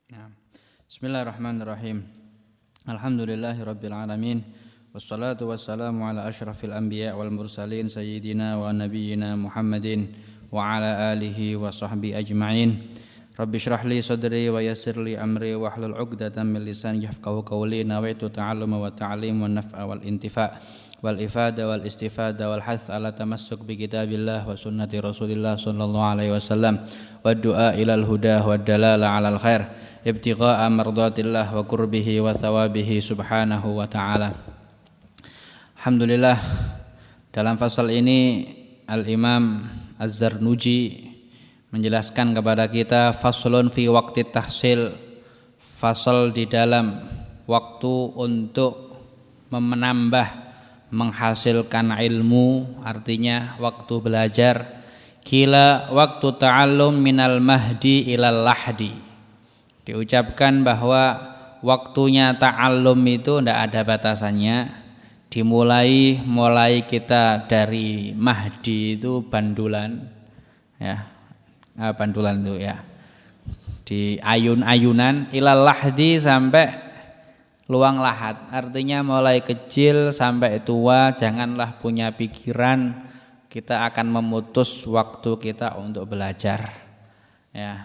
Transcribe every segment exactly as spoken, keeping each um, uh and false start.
Nah. Bismillahirrahmanirrahim. Alhamdulillahirabbil alamin. Wassalatu wassalamu ala asyrafil anbiya wal mursalin sayyidina wa nabiyyina Muhammadin wa ala alihi wa sahbihi ajma'in. Rabbi shrah li sadri wa yassir li amri wa hlul 'uqdatam min lisani yafqahu qawli. Nawaitu ta'alluma wa ta'lim wa naf'a wal intifa' wal ifada wal istifada wal hath ala tamassuk bi kitabillah wa sunnati Rasulillah sallallahu alaihi wasallam wa du'a ilal huda wa dalala 'alal khair ibtigha'a mardatillah wa qurbihi wa thawabihi subhanahu wa ta'ala. Alhamdulillah, dalam fasal ini Al-Imam Az-Zarnuji menjelaskan kepada kita faslun fi waqti tahsil, fasal di dalam waktu untuk menambah, menghasilkan ilmu, artinya waktu belajar. Kila waktu ta'allum minal mahdi ilal lahdi. Diucapkan bahwa waktunya ta'allum itu tidak ada batasannya. Dimulai mulai kita dari mahdi itu bandulan, ya, ah, bandulan itu ya, di ayun-ayunan ilal lahdi sampai luang lahat, artinya mulai kecil sampai tua. Janganlah punya pikiran kita akan memutus waktu kita untuk belajar, ya.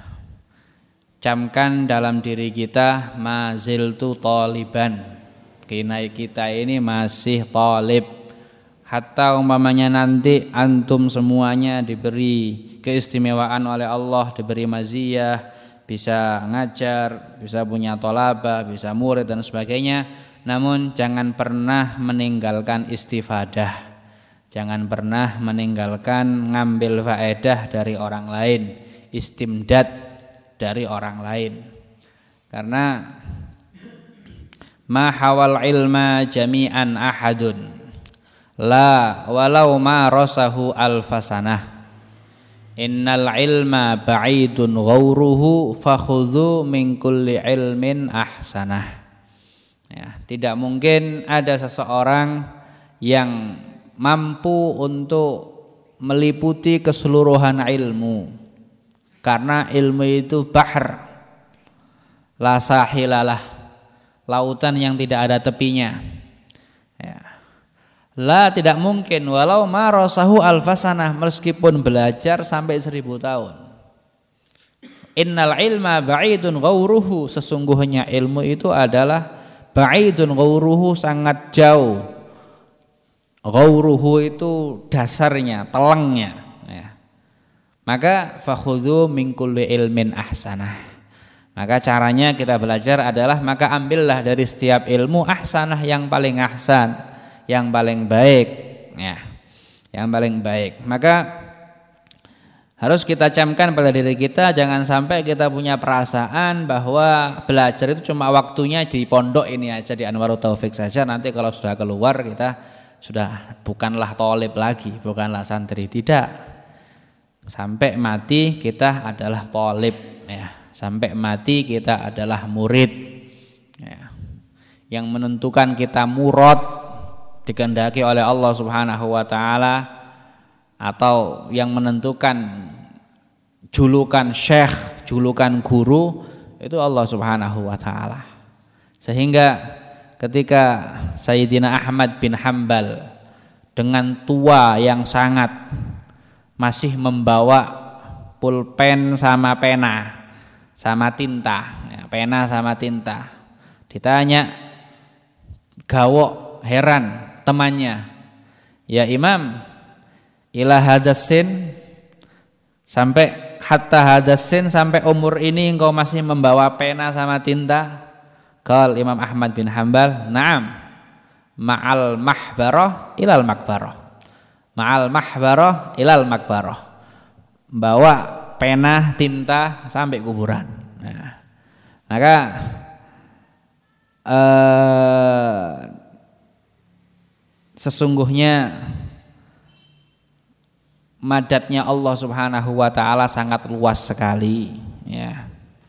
Camkan dalam diri kita maziltu taliban, kinai kita ini masih talib. Hatta umpamanya nanti antum semuanya diberi keistimewaan oleh Allah, diberi maziyah, bisa ngajar, bisa punya tolabah, bisa murid dan sebagainya. Namun jangan pernah meninggalkan istifadah, jangan pernah meninggalkan ngambil faedah dari orang lain, istimdad dari orang lain. Karena ma hawal ilma jami'an ahadun la walau ma rasahu alfasanah. Innal ilma ba'idun ghauruhu fakhudhu min kulli ilmin ahsanah. Ya, tidak mungkin ada seseorang yang mampu untuk meliputi keseluruhan ilmu, karena ilmu itu bahr la sahilalah, lautan yang tidak ada tepinya, ya. La, tidak mungkin walau marasahu alfasanah, meskipun belajar sampai seribu tahun. Innal ilma ba'idun ghauruhu, sesungguhnya ilmu itu adalah ba'idun ghauruhu, sangat jauh. Ghauruhu itu dasarnya, telengnya, ya. Maka fakhudhu min kulli ilmin ahsanah, maka caranya kita belajar adalah maka ambillah dari setiap ilmu ahsanah, yang paling ahsan, yang paling baik, ya, yang paling baik. Maka harus kita camkan pada diri kita, jangan sampai kita punya perasaan bahwa belajar itu cuma waktunya di pondok ini aja, di Anwarut Taufik saja. Nanti kalau sudah keluar kita sudah bukanlah thalib lagi, bukanlah santri. Tidak. Sampai mati kita adalah thalib, ya. Sampai mati kita adalah murid, ya. Yang menentukan kita murad dikehendaki oleh Allah Subhanahu wa taala, atau yang menentukan julukan syekh, julukan guru, itu Allah Subhanahu wa taala. Sehingga ketika Sayyidina Ahmad bin Hanbal dengan tua yang sangat masih membawa pulpen sama pena sama tinta, ya, pena sama tinta, ditanya gawok, heran temannya, ya Imam, ila hadasin, sampai hatta hadasin, sampai umur ini engkau masih membawa pena sama tinta? Qal Imam Ahmad bin Hanbal, na'am, ma'al mahbarah ilal makbarah, ma'al mahbarah ilal makbarah, bawa pena tinta sampai kuburan. Nah, maka eh, sesungguhnya madatnya Allah Subhanahu wa taala sangat luas sekali, ya.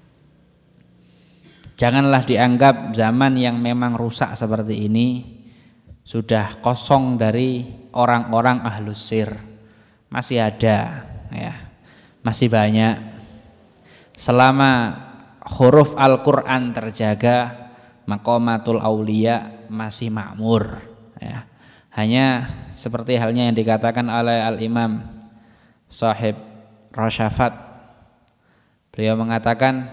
Janganlah dianggap zaman yang memang rusak seperti ini sudah kosong dari orang-orang ahlus sir. Masih ada, ya. Masih banyak. Selama huruf Al-Qur'an terjaga, maqamatul auliya masih makmur ya. Hanya seperti halnya yang dikatakan oleh Al-Imam Shahib Rasyafat, beliau mengatakan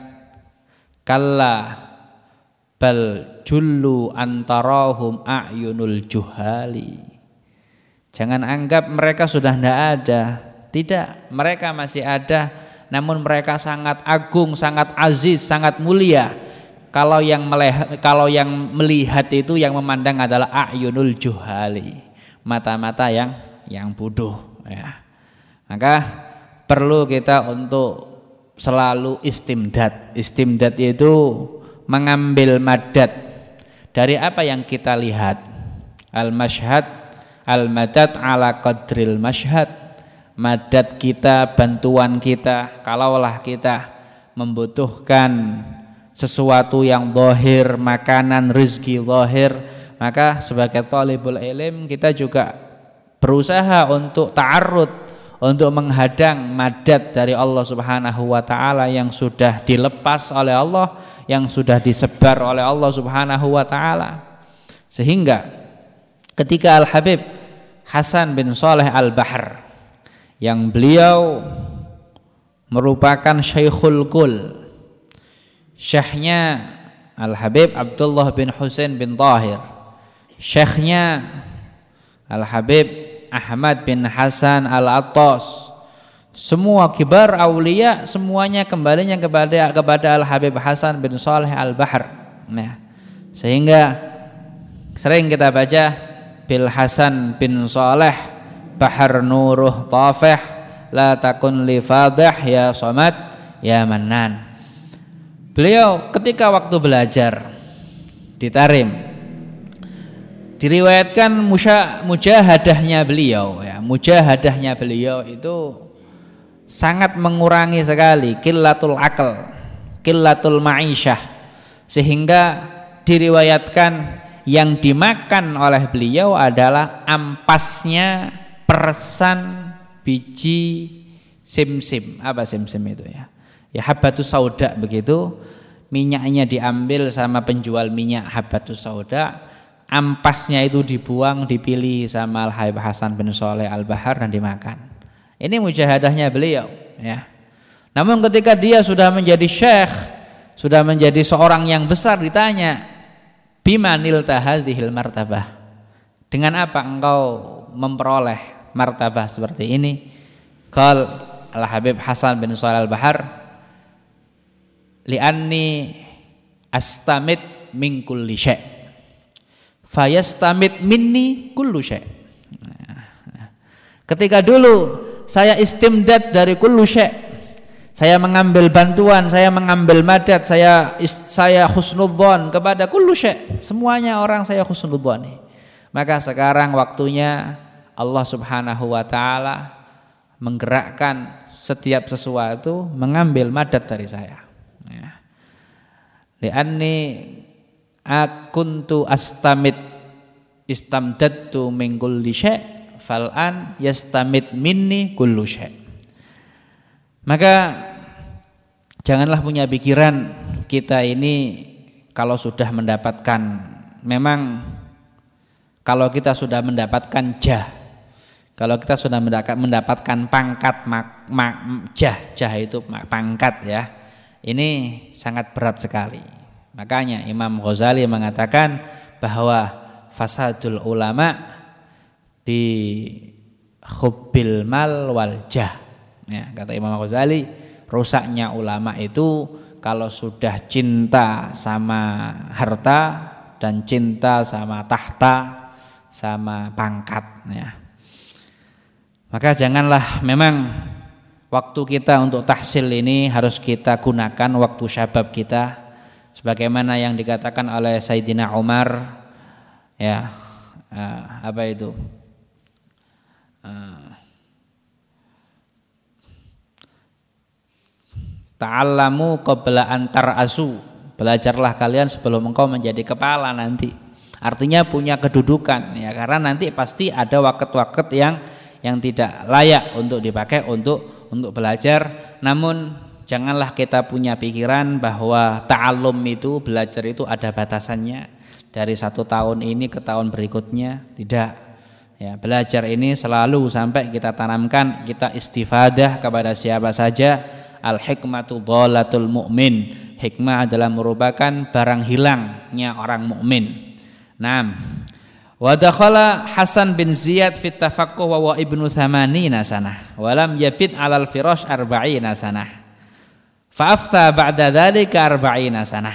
kalla bal jullu antarahum a'yunul juhali. Jangan anggap mereka sudah tidak ada. Tidak, mereka masih ada, namun mereka sangat agung, sangat aziz, sangat mulia. Kalau yang melihat, kalau yang melihat itu yang memandang adalah a'yunul juhali, mata-mata yang yang bodoh ya. Maka perlu kita untuk selalu istimdad. Istimdad itu mengambil madad dari apa yang kita lihat. Al-mashhad al-madad ala qadril mashhad. Madad kita, bantuan kita, kalaulah kita membutuhkan sesuatu yang zahir, makanan, rezeki zahir, maka sebagai thalibul ilm kita juga berusaha untuk ta'arrud, untuk menghadang madad dari Allah Subhanahu wa taala yang sudah dilepas oleh Allah, yang sudah disebar oleh Allah Subhanahu wa taala. Sehingga ketika Al-Habib Hasan bin Shalih Al-Bahr yang beliau merupakan Syekhul Kul, syekhnya Al-Habib Abdullah bin Husain bin Tahir, syekhnya Al-Habib Ahmad bin Hasan Al-Attas, semua kibar aulia semuanya kembalinya kepada kepada Al-Habib Hasan bin Shalih Al-Bahr. Nah, sehingga sering kita baca bil Hasan bin Shalih bahar nuruh tafih la takun li fadih ya somad ya mannan. Beliau ketika waktu belajar di Tarim diriwayatkan mujahadahnya beliau ya, mujahadahnya beliau itu sangat mengurangi sekali qillatul akal, qillatul ma'isyah, sehingga diriwayatkan yang dimakan oleh beliau adalah ampasnya persan biji simsim. Apa simsim itu ya? Ya habbatus sauda begitu, minyaknya diambil sama penjual minyak habbatus sauda, ampasnya itu dibuang, dipilih sama Al-Habib Hasan bin Shalih Al-Bahr dan dimakan. Ini mujahadahnya beliau ya. Namun ketika dia sudah menjadi syekh, sudah menjadi seorang yang besar, ditanya bimanil tahadzihil martabah, dengan apa engkau memperoleh martabah seperti ini? Qal Al-Habib Hasan bin Shalih Al-Bahr, li'anni astamid min kulli syai' fayastamid minni kullu syai'. Ketika dulu saya istimdad dari kullu syai', saya mengambil bantuan, saya mengambil madad, saya saya husnudzon kepada kullu syai', semuanya orang saya husnudzoni. Maka sekarang waktunya Allah Subhanahu wa taala menggerakkan setiap sesuatu mengambil madad dari saya. Ya. Li'anni akuntu astamid istamdadtu min kulli syai' fal'an yastamid minni kullu syai'. Maka janganlah punya pikiran kita ini kalau sudah mendapatkan, memang kalau kita sudah mendapatkan jah, kalau kita sudah mendapatkan pangkat mak, mak, jah, jah itu pangkat ya, ini sangat berat sekali. Makanya Imam Ghazali mengatakan bahwa fasadul ulama bi hubbil mal wal jah. Ya, kata Imam Ghazali, rusaknya ulama itu kalau sudah cinta sama harta dan cinta sama tahta, sama pangkat ya. Maka janganlah, memang waktu kita untuk tahsil ini harus kita gunakan waktu syabab kita, sebagaimana yang dikatakan oleh Sayyidina Umar ya, uh, apa itu uh, ta'allamu qabla an tar'asu, belajarlah kalian sebelum engkau menjadi kepala nanti. Artinya punya kedudukan ya, karena nanti pasti ada waket-waket yang yang tidak layak untuk dipakai untuk untuk belajar. Namun Janganlah kita punya pikiran bahwa ta'allum itu, belajar itu ada batasannya dari satu tahun ini ke tahun berikutnya. Tidak. Ya, belajar ini selalu sampai kita tanamkan, kita istifadah kepada siapa saja. Al-hikmatu dhalatul mu'min. Hikmah adalah merupakan barang hilangnya orang mukmin. Naam. Wa dakhala Hasan bin Ziyad fit tafaqquh wa wa ibnu thamanina sanah wa lam yabit 'alal firash arba'ina sanah. Fa afta ba'da dzalika arba'ina sanah.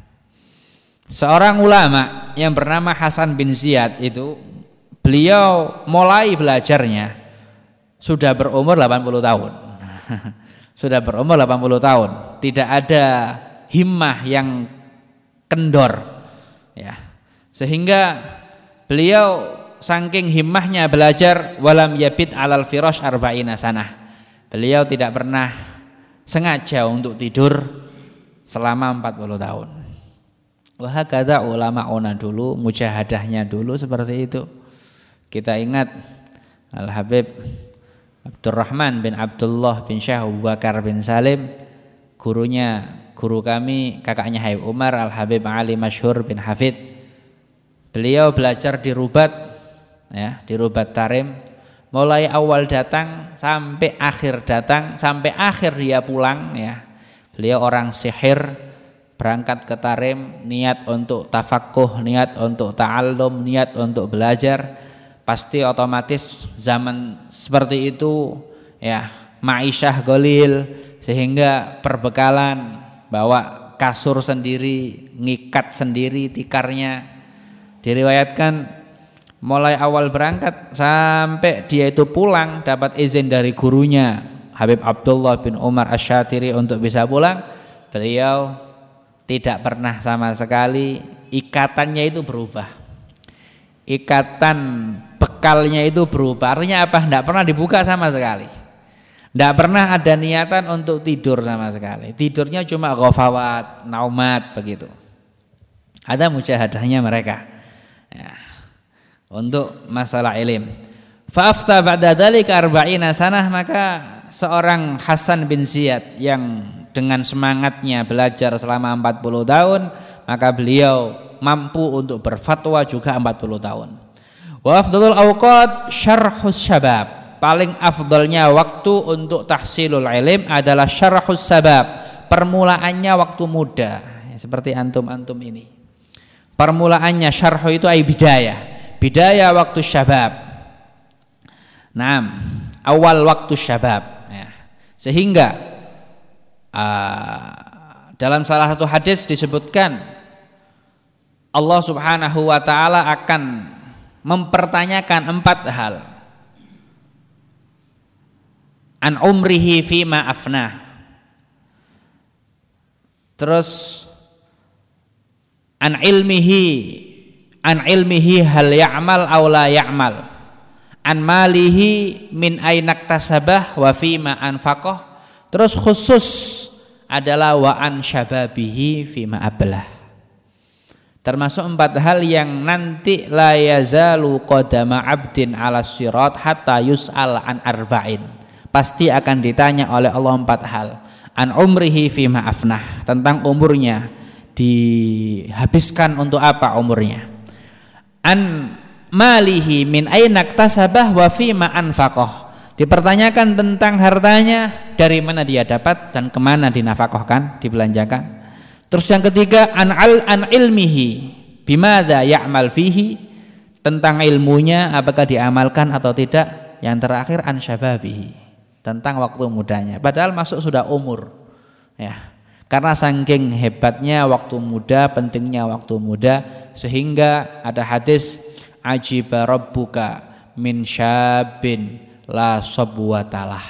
Seorang ulama yang bernama Hasan bin Ziyad itu, beliau mulai belajarnya sudah berumur delapan puluh tahun. Sudah berumur delapan puluh tahun. Tidak ada himmah yang kendor. Ya. Sehingga beliau saking himmahnya belajar, walam yabit 'alal firash arba'ina sanah. Beliau tidak pernah sengaja untuk tidur selama empat puluh tahun. Wah, kata ulama-ulama dulu, mujahadahnya dulu seperti itu. Kita ingat Al-Habib Abdurrahman bin Abdullah bin Syekh Abu Bakar bin Salim, gurunya, guru kami, kakaknya Habib Umar, Al-Habib Ali Masyhur bin Hafid. Beliau belajar di Rubat, ya, di Rubat Tarim, mulai awal datang sampai akhir datang, sampai akhir dia pulang, ya. Beliau orang sihir, berangkat ke Tarim, niat untuk tafaqquh, niat untuk ta'allum, niat untuk belajar. Pasti otomatis zaman seperti itu, ya, ma'isyah golil, sehingga perbekalan, bawa kasur sendiri, ngikat sendiri tikarnya. Diriwayatkan mulai awal berangkat sampai dia itu pulang dapat izin dari gurunya Habib Abdullah bin Umar Asy-Syatiri untuk bisa pulang. Beliau tidak pernah sama sekali, ikatannya itu berubah, ikatan bekalnya itu berubah. Artinya apa? Tidak pernah dibuka sama sekali, tidak pernah ada niatan untuk tidur sama sekali. Tidurnya cuma ghafawat, naumat begitu. Ada mujahadahnya mereka, ya, untuk masalah ilim. Fa'afta ba'da dzalika arba'ina sanah, maka seorang Hasan bin Ziyad yang dengan semangatnya belajar selama empat puluh tahun, maka beliau mampu untuk berfatwa juga empat puluh tahun. Wa afdalul awqat syarhus syabab. Paling afdalnya waktu untuk tahsilul ilm adalah syarhus syabab. Permulaannya waktu muda, seperti antum-antum ini. Permulaannya syarh itu ay bidayah. Bidayah waktu syabab. Naam, awal waktu syabab, ya. Sehingga uh, dalam salah satu hadis disebutkan Allah Subhanahu wa taala akan mempertanyakan empat hal. An umrihi fima afnah. Terus an ilmihi an ilmihi hal ya'mal aw la ya'mal. An malihi min ainak tasabah wa fima anfaqah. Terus khusus adalah wa an syababihi fima ablah. Termasuk empat hal yang nanti la yazalu qadama abdin ala sirat hatta yus'al an arba'in. Pasti akan ditanya oleh Allah empat hal. An umrihi fima afnah, tentang umurnya, dihabiskan untuk apa umurnya. An malihi min ainak tasabah wa fima anfaqah. Dipertanyakan tentang hartanya, dari mana dia dapat dan kemana dinafkahkan, dibelanjakan. Terus yang ketiga an al an ilmihi bimadza ya'mal fihi, tentang ilmunya apakah diamalkan atau tidak. Yang terakhir an syababihi, tentang waktu mudanya. Padahal masuk sudah umur, ya. Karena saking hebatnya waktu muda, pentingnya waktu muda, sehingga ada hadis ajiba rabbuka min syabin la sabwatalah.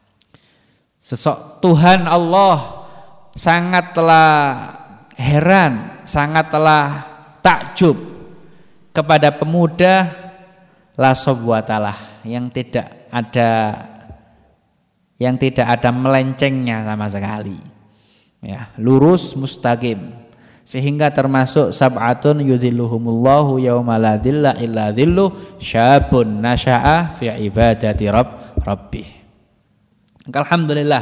Sesok Tuhan Allah sangatlah heran, sangatlah takjub kepada pemuda la sabwatalah, yang tidak ada yang tidak ada melencengnya sama sekali, ya, lurus mustaqim. Sehingga termasuk sab'atun yudhilluhumullahu yauma la dhilla illa dhilluh syabun nasya'a fi ibadati rabb rabbih. Alhamdulillah,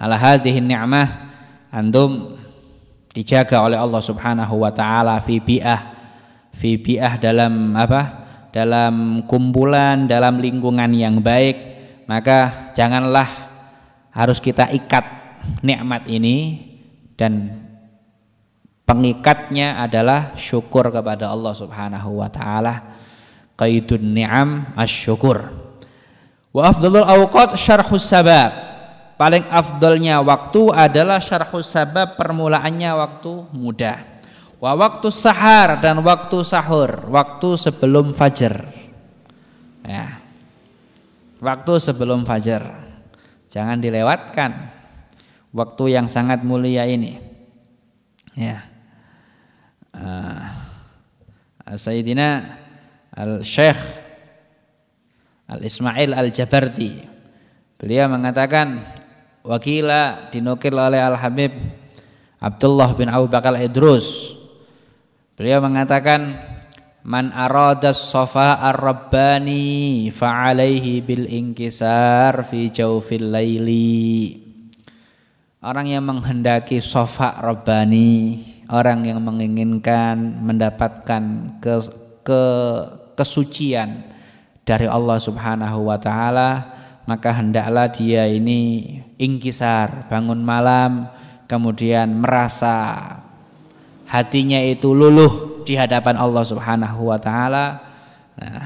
ala hadhihi ni'mah, antum dijaga oleh Allah Subhanahu wa taala fi bi'ah, fi bi'ah dalam apa? Dalam kumpulan, dalam lingkungan yang baik, maka janganlah harus kita ikat nikmat ini, dan pengikatnya adalah syukur kepada Allah Subhanahu wa taala. Qaidun ni'am asyukur. Wa afdhalul awqat syarhus sabab. Paling afdalnya waktu adalah syarhus sabab, permulaannya waktu muda. Wa waktu sahar, dan waktu sahur, waktu sebelum fajar. Ya. Waktu sebelum fajar. Jangan dilewatkan waktu yang sangat mulia ini. Ya. Uh, Sayyidina Al-Syekh Al-Ismail Al-Jabarti, beliau mengatakan, wakila dinukil oleh Al-Habib Abdullah bin Abu Bakar Idrus, beliau mengatakan, man arada as-safa ar-rabbani fa'alaihi bil inkisar fi jawfil laili. Orang yang menghendaki safa rabbani, orang yang menginginkan mendapatkan ke, ke kesucian dari Allah Subhanahu wa taala, maka hendaklah dia ini inkisar, bangun malam, kemudian merasa hatinya itu luluh di hadapan Allah Subhanahu wa taala. Nah,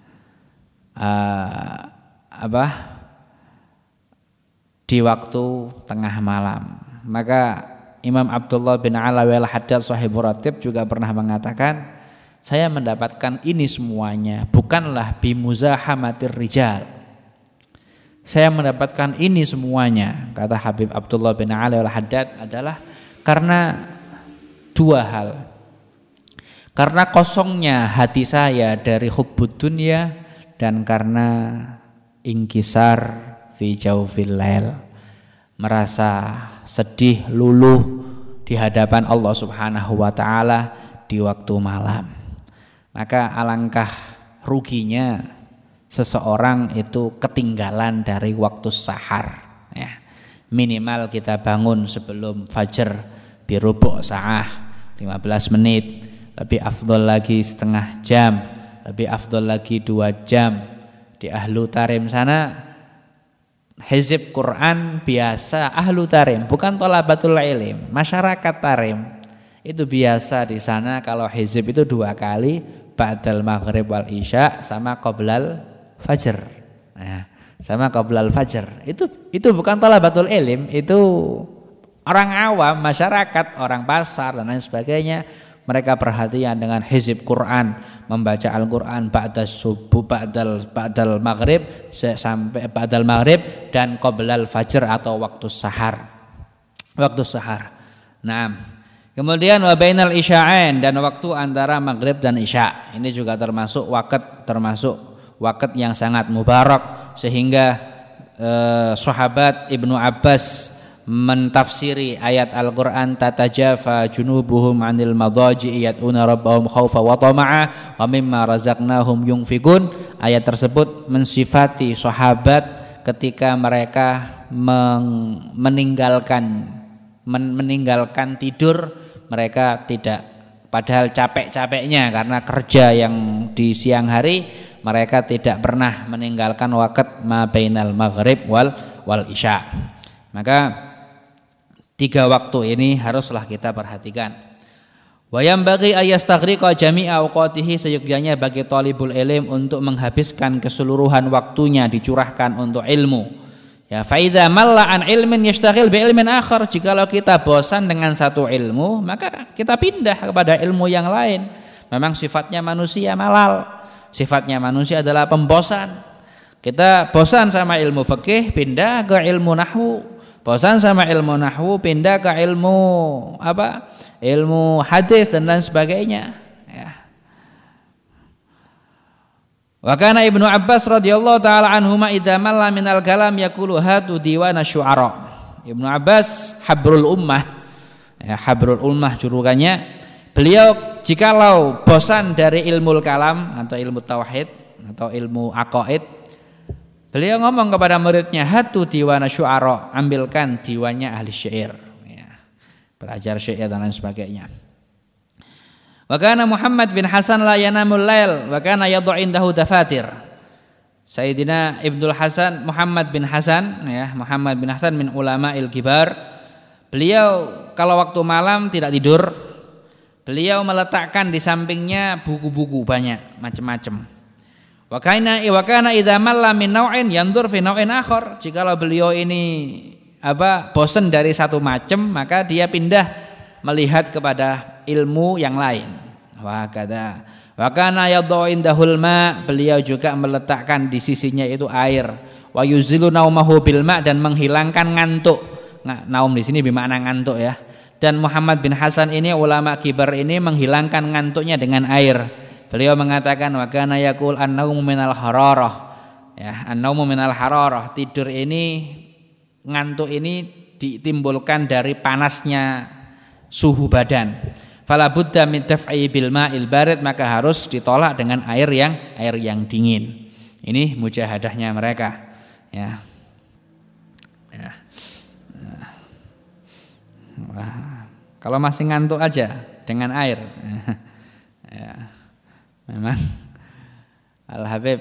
uh, apa? Di waktu tengah malam. Maka Imam Abdullah bin Alawi al-Haddad Shahibur Ratib juga pernah mengatakan, saya mendapatkan ini semuanya bukanlah bimuzahamatir rijal. Saya mendapatkan ini semuanya, kata Habib Abdullah bin Alawi al-Haddad, adalah karena dua hal. Karena kosongnya hati saya dari hubbud dunya, dan karena inkisar fi jawfil lail, merasa sedih luluh di hadapan Allah Subhanahu wa taala di waktu malam. Maka alangkah ruginya seseorang itu ketinggalan dari waktu sahar, ya. Minimal kita bangun sebelum fajar birubu' sa'ah, lima belas menit, lebih afdol lagi setengah jam, lebih afdol lagi dua jam. Di Ahlu Tarim sana hizib Quran biasa, Ahlu Tarim, bukan thalabatul ilm, masyarakat Tarim itu biasa di sana kalau hizib itu dua kali, ba'dal maghrib wal isya sama qoblal fajr. Nah, sama qoblal fajr. Itu itu bukan thalabatul ilm, itu orang awam, masyarakat, orang pasar dan lain sebagainya. Mereka perhatian dengan hizib Quran, membaca Al-Quran ba'da subuh, ba'dal ba'dal maghrib sampai ba'dal maghrib dan qoblal fajr atau waktu sahar. Waktu sahar. Nah, kemudian wa bainal isya'ain, dan waktu antara maghrib dan isya. Ini juga termasuk waqt termasuk waqt yang sangat mubarak, sehingga eh, sahabat Ibnu Abbas mentafsiri ayat Al-Quran, tatajafa junubuhum anil madaji'i yad'una rabbahum khaufa wa tama'a wa mimma razaqnahum yunfikun. Ayat tersebut mensifati sahabat ketika mereka meng- meninggalkan men- meninggalkan tidur, mereka tidak, padahal capek-capeknya karena kerja yang di siang hari, mereka tidak pernah meninggalkan waqt ma bainal maghrib wal wal isya. Maka tiga waktu ini haruslah kita perhatikan. Wa yambaghi ayastaghriqa jami'a awqatihi, seyogyanya bagi talibul ilm untuk menghabiskan keseluruhan waktunya dicurahkan untuk ilmu. Ya, fa idza malla an ilmin yastaghil bi ilmin akhar. Jikalau kita bosan dengan satu ilmu, maka kita pindah kepada ilmu yang lain. Memang sifatnya manusia malal. Sifatnya manusia adalah pembosan. Kita bosan sama ilmu fikih, pindah ke ilmu nahwu. Bosan sama ilmu nahwu, pindah ke ilmu apa? Ilmu hadis dan lain sebagainya. Ya. Wa kana Ibnu Abbas radhiyallahu taala anhuma idza malla minal kalam yaqulu hatu diwana syu'ara. Ibnu Abbas habrul ummah. Ya, habrul ummah julukannya. Beliau jikalau bosan dari ilmu kalam atau ilmu tauhid atau ilmu aqaid, Beliau ngomong kepada muridnya, hatu diwana syu'ara, ambilkan diwannya ahli syair, ya, belajar syair dan lain sebagainya. Wa kana Muhammad bin Hasan la yanamul lail wa kana yad'u indahu dafatir. Sayyidina Ibnul Hasan Muhammad bin Hasan, ya, Muhammad bin Hasan min ulama'il kibar. Beliau kalau waktu malam tidak tidur, beliau meletakkan di sampingnya buku-buku banyak macam-macam. Wa kana wa kana idza malla min naw'in yanzur fi naw'in akhar. Jikalau beliau ini apa bosan dari satu macam, maka dia pindah melihat kepada ilmu yang lain. Wa kada wa kana yad'u indahul ma, beliau juga meletakkan di sisinya itu air. Wa yuzilu naumahu bil ma, dan menghilangkan ngantuk. Nah, naum di sini bermakna ngantuk, ya. Dan Muhammad bin Hasan ini ulama kibar ini menghilangkan ngantuknya dengan air. Beliau mengatakan wa kana yaqul an-naumu minal hararah. Ya, an-naumu minal hararah, tidur ini, ngantuk ini ditimbulkan dari panasnya suhu badan. Fala budda min daf'i bil ma'il barid, maka harus ditolak dengan air yang air yang dingin. Ini mujahadahnya mereka, ya. Ya. Wah, kalau masih ngantuk aja dengan air. Ya. Memang Al-Habib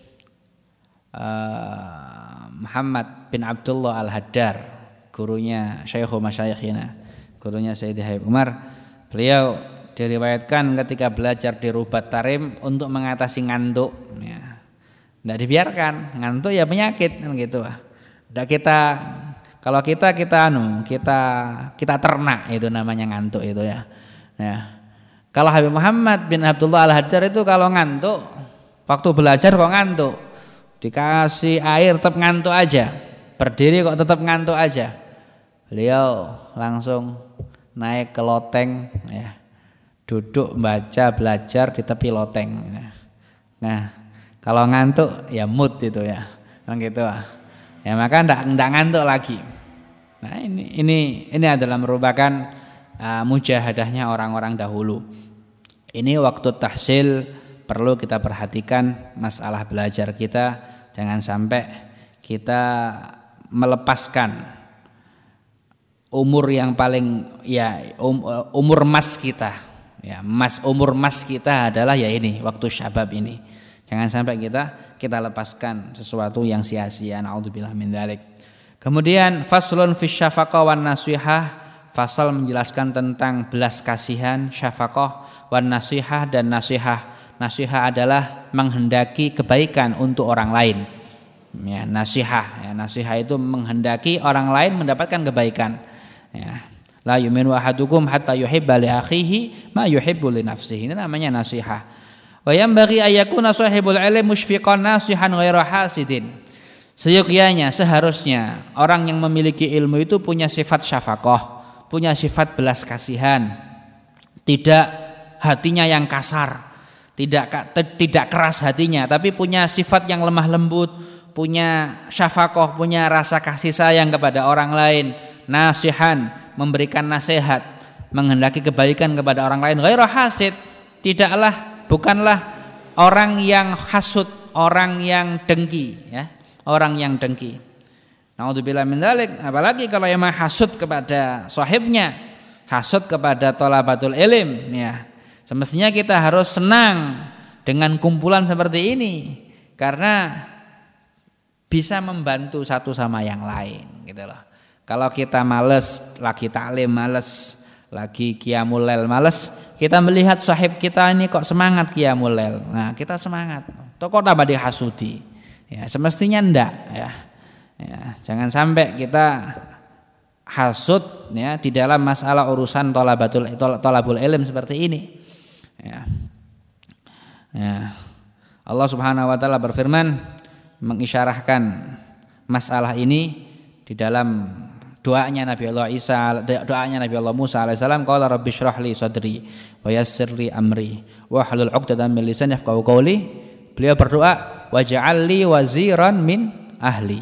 uh, Muhammad bin Abdullah Al-Haddar, gurunya Syaikhu Masyayikhina, gurunya Sayyidi Habib Umar, beliau diriwayatkan ketika belajar di Rubat Tarim untuk mengatasi ngantuk, ya, tidak dibiarkan, ngantuk ya penyakit kan gitu. Tidak kita, kalau kita kita anu kita kita ternak, itu namanya ngantuk itu, ya. Ya. Kalau Habib Muhammad bin Abdullah Al-Haddar itu kalau ngantuk, waktu belajar kok ngantuk, dikasih air tetap ngantuk aja, berdiri kok tetap ngantuk aja, beliau langsung naik ke loteng, ya, duduk baca belajar di tepi loteng. Nah, kalau ngantuk ya mood itu, ya, kan gitu, ya, maka ndak ndak ngantuk lagi. Nah, ini ini ini adalah merupakan uh, mujahadahnya orang-orang dahulu. Ini waktu tahsil perlu kita perhatikan masalah belajar kita, jangan sampai kita melepaskan umur yang paling, ya, um, umur emas kita, ya, mas umur emas kita adalah ya ini waktu syabab ini. Jangan sampai kita kita lepaskan sesuatu yang sia-sia. Na'udzubillah min dzalik. Kemudian faslun fi syafaqah wan nasihah, fasal menjelaskan tentang belas kasihan, syafaqah wan nasihah, dan nasihah. Nasihah adalah menghendaki kebaikan untuk orang lain. Ya, nasihah, ya, nasihah itu menghendaki orang lain mendapatkan kebaikan. Ya. La yu'minu ahadukum hatta yuhibba li akhihi ma yuhibbu li nafsihi. Ini namanya nasihah. Wa yanbaghi ayyakuna sahibul ilmi musyfiqan nasihan ghairu hasidin. Seyogyanya, seharusnya orang yang memiliki ilmu itu punya sifat syafaqah, punya sifat belas kasihan, tidak hatinya yang kasar, tidak tidak keras hatinya, tapi punya sifat yang lemah lembut, punya syafaqah, punya rasa kasih sayang kepada orang lain, nasihan, memberikan nasihat, menghendaki kebaikan kepada orang lain, ghairu hasid, tidaklah, bukanlah orang yang hasud, orang yang dengki, ya, orang yang dengki. Na'udzubillah min dzalik, apalagi kalau emang hasud kepada sahibnya, hasud kepada thalabatul ilm, ya. Semestinya kita harus senang dengan kumpulan seperti ini karena bisa membantu satu sama yang lain, gitu loh. Kalau kita males, lagi taklim males, lagi qiyamul lail males, kita melihat sahib kita ini kok semangat qiyamul lail. Nah, kita semangat. Kok tambah dihasudi. Ya, semestinya enggak, ya. Ya, jangan sampai kita hasud, ya, di dalam masalah urusan thalabatul thalabul ilm seperti ini. Ya. Ya. Allah Subhanahu wa taala berfirman mengisyarahkan masalah ini di dalam doanya Nabi Allah Isa, doanya Nabi Allah Musa alaihissalam, qala rabbi shrah li sadri wa yassir li amri wa hlul 'uqdatam min lisani yafqahu qawli. Beliau berdoa, waj'al li waziran min ahli.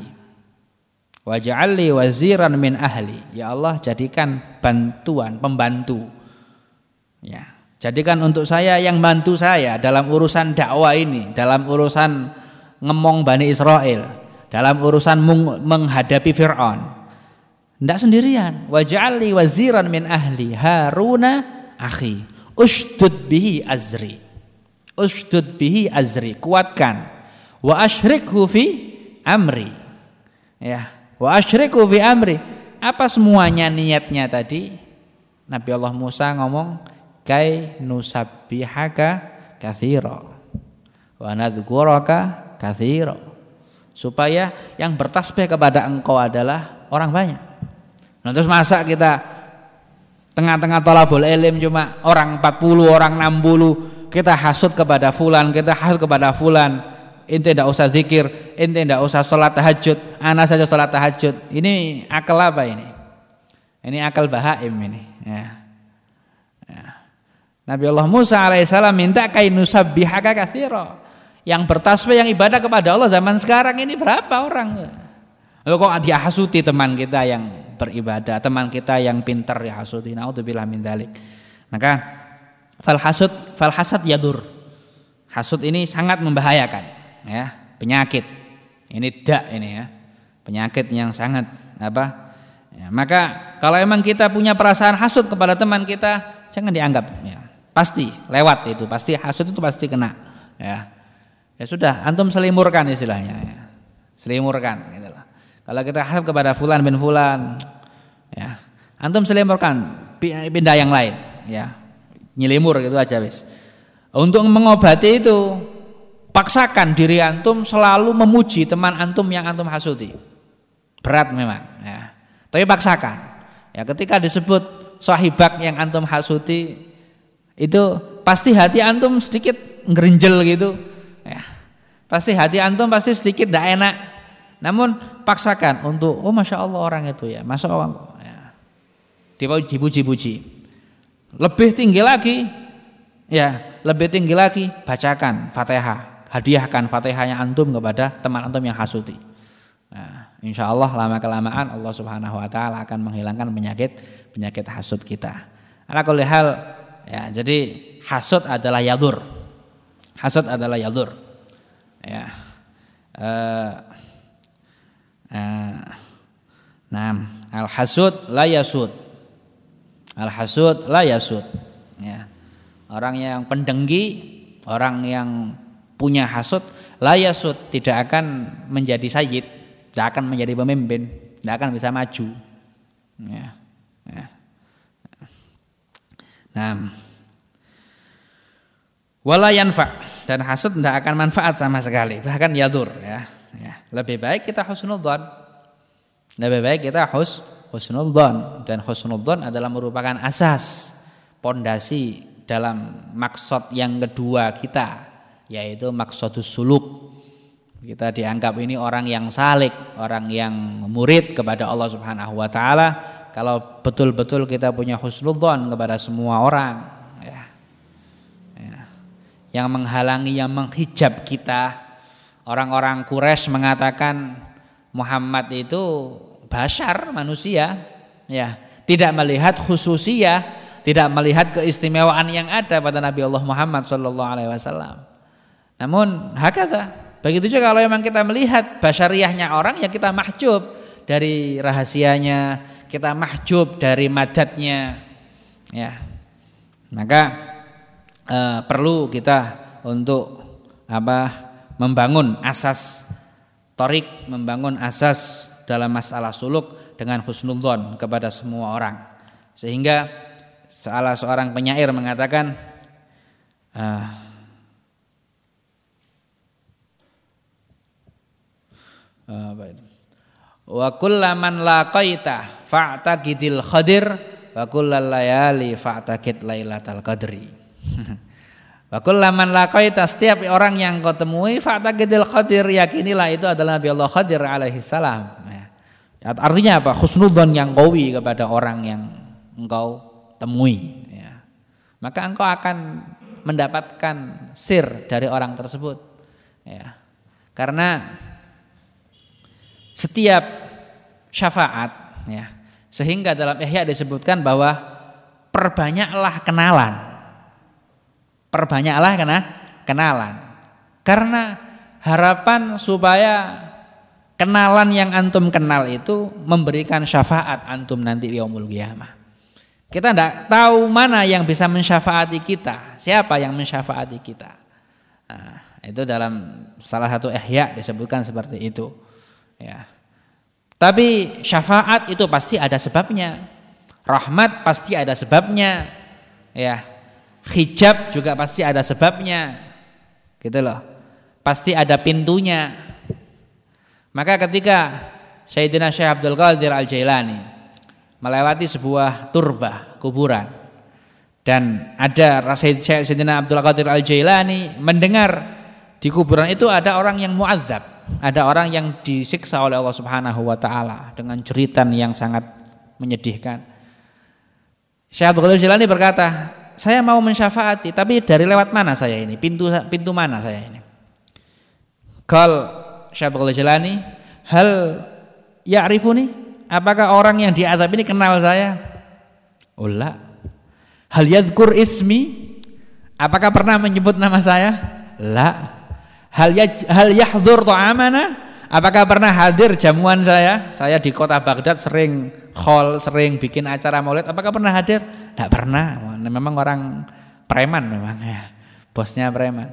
Waj'al li waziran min ahli. Ya Allah, jadikan bantuan, pembantu. Ya. Jadikan untuk saya yang bantu saya dalam urusan dakwah ini, dalam urusan ngemong Bani Israel, dalam urusan menghadapi Fir'aun. Tidak sendirian. Waj'alni waziran min ahli Haruna akhi ushdud bihi azri. Ushdud bihi azri, kuatkan. Wa asyrikhu fi amri. Ya, wa asyrikhu fi amri. Apa semuanya niatnya tadi? Nabi Allah Musa ngomong kai nusabbihaka katsira wa nadhkuraka katsira. Supaya yang bertasbih kepada engkau adalah orang banyak. Nah, terus masa kita tengah-tengah thalabul ilm cuma orang empat puluh, orang enam puluh, kita hasud kepada fulan, kita hasud kepada fulan. Ente tidak usah zikir, ente tidak usah sholat tahajud, ana saja sholat tahajud. Ini akal apa ini? Ini akal bahaim ini. Ya. Ya. Nabi Allah Musa alaihissalam minta kai nusabbihaka katsira. Yang bertasbih, yang ibadah kepada Allah zaman sekarang ini berapa orang? Lalu kok dia hasuti teman kita yang beribadah, teman kita yang pintar ya hasuti. Naudzubillah min dzalik. Maka fal hasud, fal hasad yadur. Hasud ini sangat membahayakan, ya, penyakit. Ini dak ini ya. Penyakit yang sangat apa? Ya, maka kalau emang kita punya perasaan hasud kepada teman kita, jangan dianggap ya. Pasti lewat itu, pasti hasud itu pasti kena, ya. Ya sudah, antum selimurkan istilahnya, ya. Selimurkan gitu loh. Kalau kita hasad kepada fulan bin fulan, ya, antum selimurkan, pindah yang lain, ya. Nyelimur gitu aja wis. Untuk mengobati itu, paksakan diri antum selalu memuji teman antum yang antum hasuti. Berat memang, ya. Tapi paksakan. Ya, ketika disebut sahibak yang antum hasuti, itu pasti hati antum sedikit ngerinjel gitu. Ya, pasti hati antum pasti sedikit tidak enak. Namun paksakan untuk oh masya Allah orang itu ya, masya Allah. Ya. Dipuji-puji. Lebih tinggi lagi, ya lebih tinggi lagi bacakan Fatihah, hadiahkan Fatihahnya antum kepada teman antum yang hasuti. Nah, insya Allah lama kelamaan Allah Subhanahu Wa Taala akan menghilangkan penyakit penyakit hasud kita. Ala kulli hal, ya jadi hasud adalah yadur. Hasud adalah yadur, ya. Uh, uh, nah, al hasud la yasud, al hasud la yasud. Ya. Orang yang pendengki, orang yang punya hasud, la yasud, tidak akan menjadi sayyid, tidak akan menjadi pemimpin, tidak akan bisa maju. Ya. Ya. Nah. Wala yanfa, dan hasud tidak akan manfaat sama sekali, bahkan yadur ya. Ya. Lebih baik kita husnudzon. Lebih baik kita hus husnudzon, dan husnudzon adalah merupakan asas, pondasi dalam maksud yang kedua kita, yaitu maksudus suluk. Kita dianggap ini orang yang salik, orang yang murid kepada Allah Subhanahu wa taala kalau betul-betul kita punya husnudzon kepada semua orang. Yang menghalangi, yang menghijab kita. Orang-orang Quraisy mengatakan Muhammad itu bashar, manusia, ya, tidak melihat khususiyah, tidak melihat keistimewaan yang ada pada Nabi Allah Muhammad sallallahu alaihi wasallam. Namun hakata, begitu juga kalau memang kita melihat basyariahnya orang, ya kita mahjub dari rahasianya, kita mahjub dari madatnya, ya. Maka Uh, perlu kita untuk apa membangun asas torik, membangun asas dalam masalah suluk dengan husnudzon kepada semua orang, sehingga salah seorang penyair mengatakan uh, uh, wa kullaman laqaita fa'taqidil khadir wa kullal layali fa'taqid lailatal qadri. Wa kullaman laqaita, setiap orang yang kau temui fa'taqidil Khadir, yakinilah itu adalah Nabi Allah Khadir alaihi salam. Ya. Artinya apa? Husnudzon yang qawi kepada orang yang engkau temui, ya. Maka engkau akan mendapatkan sir dari orang tersebut, ya. Karena setiap syafaat, ya, sehingga dalam Ihya disebutkan bahwa perbanyaklah kenalan. Perbanyaklah kena kenalan. Karena harapan supaya kenalan yang antum kenal itu memberikan syafaat antum nanti yaumul qiyamah. Kita tidak tahu mana yang bisa mensyafaati kita, siapa yang mensyafaati kita. Nah, itu dalam salah satu ihya disebutkan seperti itu. Ya. Tapi syafaat itu pasti ada sebabnya, rahmat pasti ada sebabnya, ya. Hijab juga pasti ada sebabnya, gitu loh. Pasti ada pintunya. Maka ketika Sayyidina Syekh Abdul Qadir Al-Jailani melewati sebuah turba kuburan dan ada Sayyidina Abdul Qadir Al-Jailani mendengar di kuburan itu ada orang yang mu'adzab, ada orang yang disiksa oleh Allah Subhanahu wa taala dengan jeritan yang sangat menyedihkan. Syekh Abdul Qadir Al-Jailani berkata, "Saya mau mensyafaati, tapi dari lewat mana saya ini? Pintu pintu mana saya ini?" Qal Syekh Abdul Qadir Al-Jailani, "Hal ya'rifuni?" Apakah orang yang diazab ini kenal saya? Oh la. Hal yadhkur ismi? Apakah pernah menyebut nama saya? La. Hal yaj, hal yahdhur ta'amana? Apakah pernah hadir jamuan saya? Saya di kota Baghdad sering khol, sering bikin acara maulid. Apakah pernah hadir? Tidak pernah. Memang orang preman memang ya. Bosnya preman.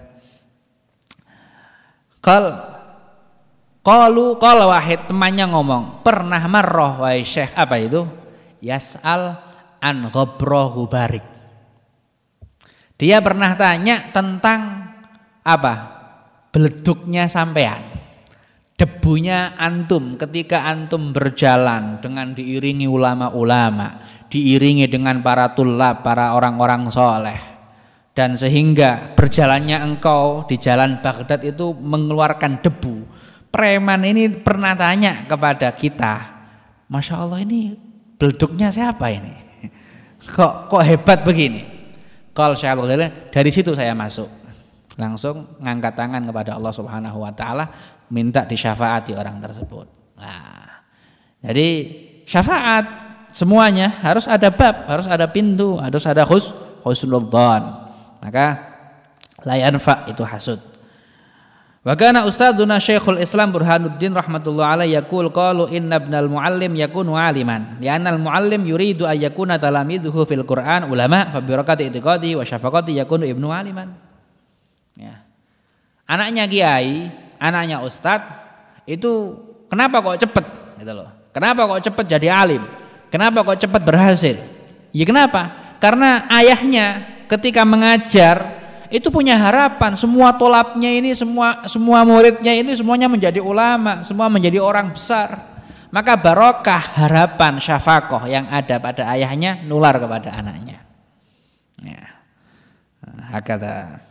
Qal Qalu qala wahid, temannya ngomong, pernah marrah wahai Syekh, apa itu? Yas'al an ghabrahu barik. Dia pernah tanya tentang apa? Beleduknya sampean. Debunya antum ketika antum berjalan dengan diiringi ulama-ulama, diiringi dengan para tulab, para orang-orang soleh. Dan sehingga berjalannya engkau di jalan Baghdad itu mengeluarkan debu. Preman ini pernah tanya kepada kita, Masya Allah ini beleduknya siapa ini? Kok kok hebat begini? Kalau saya dari situ saya masuk, langsung ngangkat tangan kepada Allah Subhanahu Wa Taala, minta disyafaati orang tersebut. Nah, jadi syafaat semuanya harus ada bab, harus ada pintu, harus ada khus, husnudzan. Maka la yanfa itu hasud. Wa kana ustadzuna Syekhul Islam Burhanuddin rahimatullah alaihi yaqul qalu inna ibnal muallim yakunu aliman li'anna al muallim yuridu ay yakuna talamidhuhu fil Qur'an ulama fa bi barakati i'tiqadi wa syafaqati yakunu ibnu aliman. Ya. Anaknya kiai, anaknya ustadz itu kenapa kok cepet gitu loh. Kenapa kok cepet jadi alim? Kenapa kok cepet berhasil? Ya kenapa? Karena ayahnya ketika mengajar itu punya harapan semua tolabnya ini, semua semua muridnya ini semuanya menjadi ulama, semua menjadi orang besar. Maka barokah harapan syafaqah yang ada pada ayahnya nular kepada anaknya. Ya. Hakata.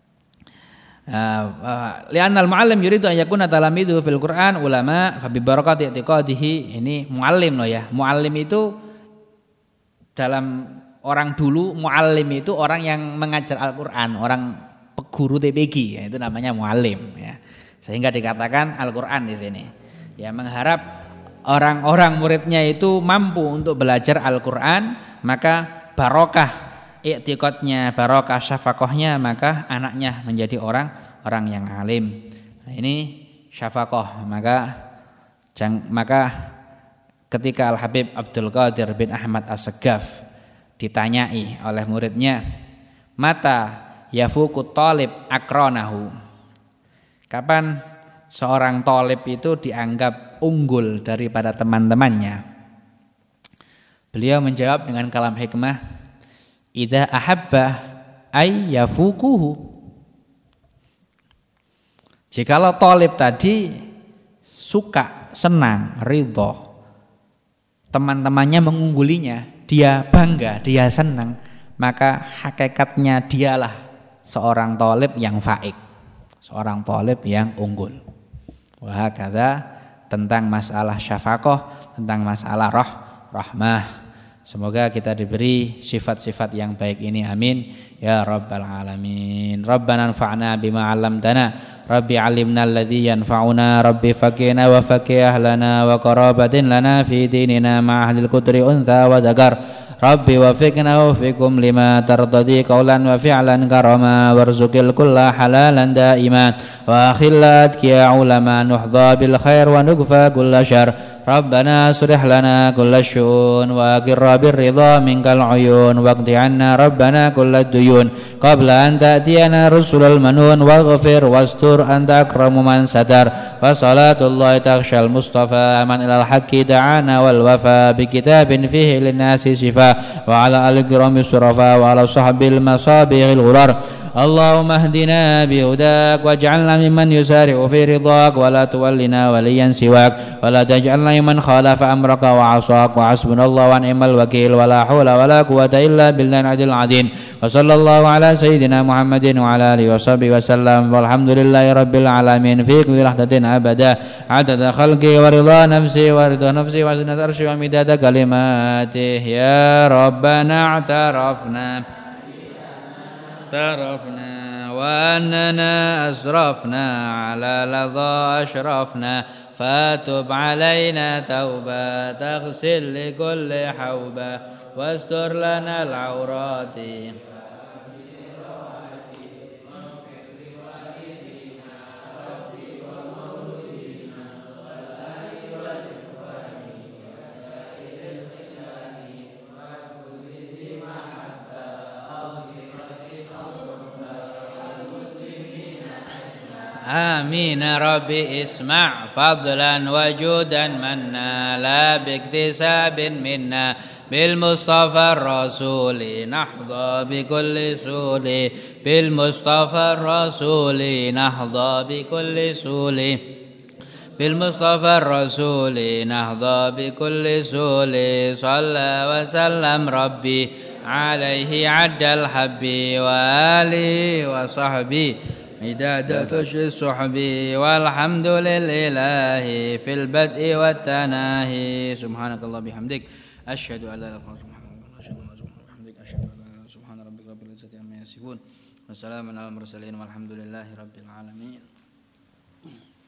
Li'anna al-muallim yuridu an yakuna talamidhu fil Qur'an ulama fa bi barakati i'tiqadihi. Ini muallim loh ya. Muallim itu dalam orang dulu muallim itu orang yang mengajar Al-Qur'an, orang guru T P G ya, itu namanya muallim ya. Sehingga dikatakan Al-Qur'an di sini. Ya mengharap orang-orang muridnya itu mampu untuk belajar Al-Qur'an, maka barokah i'tiqadnya, barokah syafaqahnya, maka anaknya menjadi orang orang yang alim. Nah, ini syafaqah, maka jang, maka ketika Al-Habib Abdul Qadir bin Ahmad As-Saggaf ditanyai oleh muridnya, mata yafuqut talib akranahu, kapan seorang talib itu dianggap unggul daripada teman-temannya? Beliau menjawab dengan kalam hikmah, idza ahabba ay yafuquhu. Jikalau talib tadi suka, senang, ridho, teman-temannya mengunggulinya, dia bangga, dia senang, maka hakikatnya dialah seorang talib yang faik, seorang talib yang unggul. Wah, kata tentang masalah syafaqah, tentang masalah roh, rahmah. Semoga kita diberi sifat-sifat yang baik ini, amin ya rabbal alamin. Rabbana anfa'na bima 'allamtana, Rabbi 'allimna alladhi yanfa'una, Rabbi faqihna wa faqih lana wa qarabatin lana fi dinina ma ahlil qudri untha wa zakar. Rabbi wafiqna wafiqum lima tardadi qawlan wa fi'lan karama warzuqil kulla halalan daima wa khillat ya ulama nuhdha bil khair wa nugfa kulla syar Rabbana surih lana kulla syun wa qirra bir ridha minkal uyun waqdi anna Rabbana kulla duyun qabla an ta'tiyana rusulul manun waghfir wastur anta akramu man sadar wa salatullahi takshal mustafa man ilal haqqi da'ana wal wafa bi kitabin fihi linnasi shifa wa ala al-kirami surafa wa ala sahbil masabighil ghurar Allahumma hdina bihudak waj'alna mimman yusari'u fi ridhak wa la tuwallina waliyan siwak wa la taj'alna mimman khalafa amraka wa 'asak wa hasbunallahu wa ni'mal wakil wa la hawla wa la quwwata illa billahil adil adin wa sallallahu ala sayyidina Muhammadin wa ala alihi wa sahbihi wa sallam walhamdulillahi rabbil alamin fi kulli lahdatin abada adada khalqi wa ridha nafsi wa ridha nafsi wa zinata arsy wa midada kalimati ya rabbana i'tarafna اعترفنا وأننا أسرفنا على لظى أشرفنا فاتب علينا توبة تغسل لكل حوبة واستر لنا العورات آمين ربي اسمع فضلا وجودا منا لا باكتساب منا بالمصطفى الرسول نحظى بكل سول بالمصطفى الرسول نحظى بكل سول بالمصطفى الرسول نحظى بكل سول صلى وسلم ربي عليه عد الحب وآله وصحبه مداد الصحب والحمد لله في البدء والتناهي سبحانك الله بحمدك أشهد أن لا إله إلا أنت أشهد أن لا سبحان ربك رب العزة عما يصفون وسلام على المرسلين والحمد لله رب العالمين.